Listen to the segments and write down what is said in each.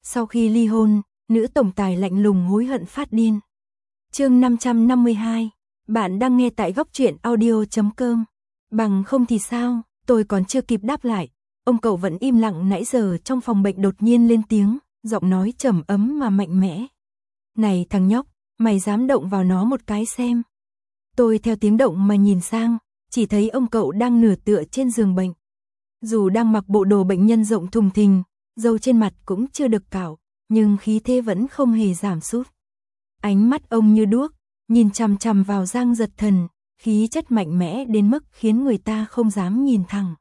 Sau khi ly hôn, nữ tổng tài lạnh lùng hối hận phát điên. Chương 552, bạn đang nghe tại góc truyện audio.com. Bằng không thì sao, tôi còn chưa kịp đáp lại, ông cậu vẫn im lặng nãy giờ trong phòng bệnh đột nhiên lên tiếng, giọng nói trầm ấm mà mạnh mẽ. Này thằng nhóc, mày dám động vào nó một cái xem. Tôi theo tiếng động mà nhìn sang, chỉ thấy ông cậu đang nửa tựa trên giường bệnh. Dù đang mặc bộ đồ bệnh nhân rộng thùng thình, râu trên mặt cũng chưa được cạo, nhưng khí thế vẫn không hề giảm sút. Ánh mắt ông như đuốc, nhìn chằm chằm vào Giang Giật Thần, khí chất mạnh mẽ đến mức khiến người ta không dám nhìn thẳng.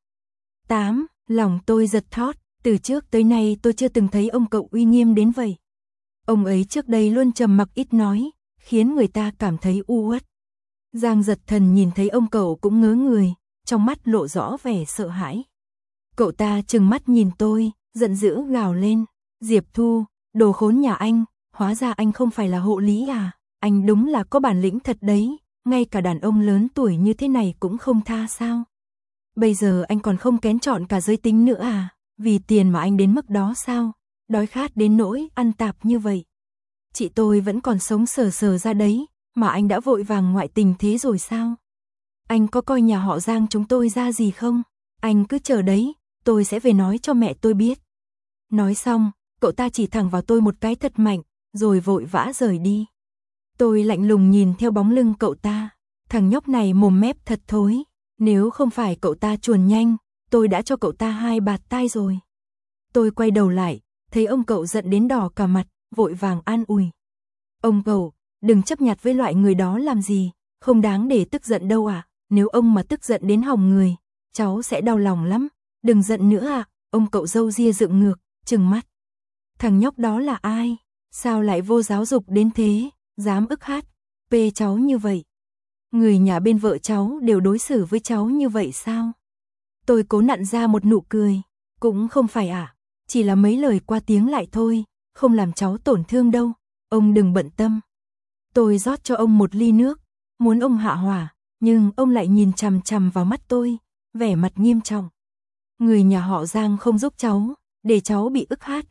8. Lòng tôi giật thót, từ trước tới nay tôi chưa từng thấy ông cậu uy nghiêm đến vậy. Ông ấy trước đây luôn trầm mặc ít nói, khiến người ta cảm thấy u uất. Giang Giật Thần nhìn thấy ông cậu cũng ngớ người, trong mắt lộ rõ vẻ sợ hãi. Cậu ta trừng mắt nhìn tôi, giận dữ gào lên, Diệp Thu, đồ khốn nhà anh, hóa ra anh không phải là hộ lý à, anh đúng là có bản lĩnh thật đấy, ngay cả đàn ông lớn tuổi như thế này cũng không tha sao. Bây giờ anh còn không kén chọn cả giới tính nữa à, vì tiền mà anh đến mức đó sao, đói khát đến nỗi ăn tạp như vậy. Chị tôi vẫn còn sống sờ sờ ra đấy, mà anh đã vội vàng ngoại tình thế rồi sao? Anh có coi nhà họ Giang chúng tôi ra gì không? Anh cứ chờ đấy, tôi sẽ về nói cho mẹ tôi biết. Nói xong, cậu ta chỉ thẳng vào tôi một cái thật mạnh, rồi vội vã rời đi. Tôi lạnh lùng nhìn theo bóng lưng cậu ta, thằng nhóc này mồm mép thật thối, nếu không phải cậu ta chuồn nhanh, tôi đã cho cậu ta 2 bạt tai rồi. Tôi quay đầu lại, thấy ông cậu giận đến đỏ cả mặt, vội vàng an ủi. Ông cậu, đừng chấp nhặt với loại người đó làm gì, không đáng để tức giận đâu ạ, nếu ông mà tức giận đến hỏng người, cháu sẽ đau lòng lắm, đừng giận nữa ạ, ông cậu râu ria dựng ngược, trừng mắt. Thằng nhóc đó là ai, sao lại vô giáo dục đến thế, dám ức hát, pê cháu như vậy. Người nhà bên vợ cháu đều đối xử với cháu như vậy sao? Tôi cố nặn ra một nụ cười, cũng không phải ạ, chỉ là mấy lời qua tiếng lại thôi, không làm cháu tổn thương đâu, ông đừng bận tâm. Tôi rót cho ông một ly nước, muốn ông hạ hỏa, nhưng ông lại nhìn chằm chằm vào mắt tôi, vẻ mặt nghiêm trọng. Người nhà họ Giang không giúp cháu, để cháu bị ức hát,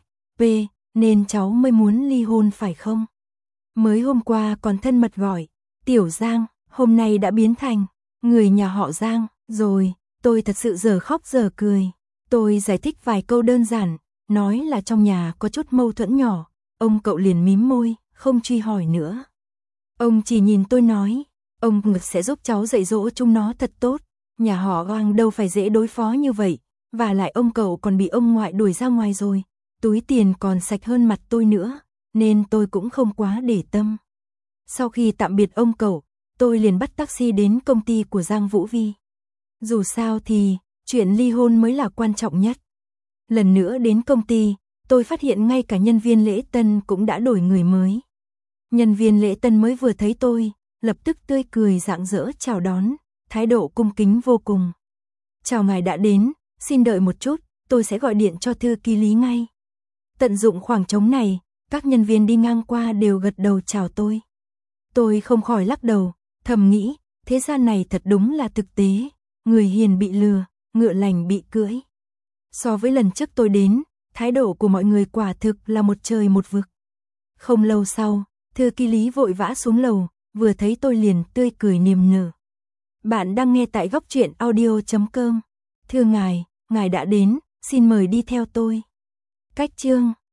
nên cháu mới muốn ly hôn phải không? Mới hôm qua còn thân mật gọi, Tiểu Giang, hôm nay đã biến thành người nhà họ Giang, rồi, tôi thật sự giờ khóc giờ cười. Tôi giải thích vài câu đơn giản, nói là trong nhà có chút mâu thuẫn nhỏ, ông cậu liền mím môi, không truy hỏi nữa. Ông chỉ nhìn tôi nói, ông Ngực sẽ giúp cháu dạy dỗ chúng nó thật tốt, nhà họ Giang đâu phải dễ đối phó như vậy, và lại ông cậu còn bị ông ngoại đuổi ra ngoài rồi, túi tiền còn sạch hơn mặt tôi nữa, nên tôi cũng không quá để tâm. Sau khi tạm biệt ông cậu, tôi liền bắt taxi đến công ty của Giang Vũ Vi. Dù sao thì, chuyện ly hôn mới là quan trọng nhất. Lần nữa đến công ty, tôi phát hiện ngay cả nhân viên lễ tân cũng đã đổi người mới. Nhân viên lễ tân mới vừa thấy tôi, lập tức tươi cười rạng rỡ chào đón, thái độ cung kính vô cùng. Chào ngài đã đến, xin đợi một chút, tôi sẽ gọi điện cho thư ký Lý ngay. Tận dụng khoảng trống này, các nhân viên đi ngang qua đều gật đầu chào tôi. Tôi không khỏi lắc đầu, thầm nghĩ, thế gian này thật đúng là thực tế, người hiền bị lừa, ngựa lành bị cưỡi. So với lần trước tôi đến, thái độ của mọi người quả thực là một trời một vực. Không lâu sau, thư ký Lý vội vã xuống lầu, vừa thấy tôi liền tươi cười niềm nở. Bạn đang nghe tại góc truyện audio.com. Thưa ngài đã đến, xin mời đi theo tôi. Cách chương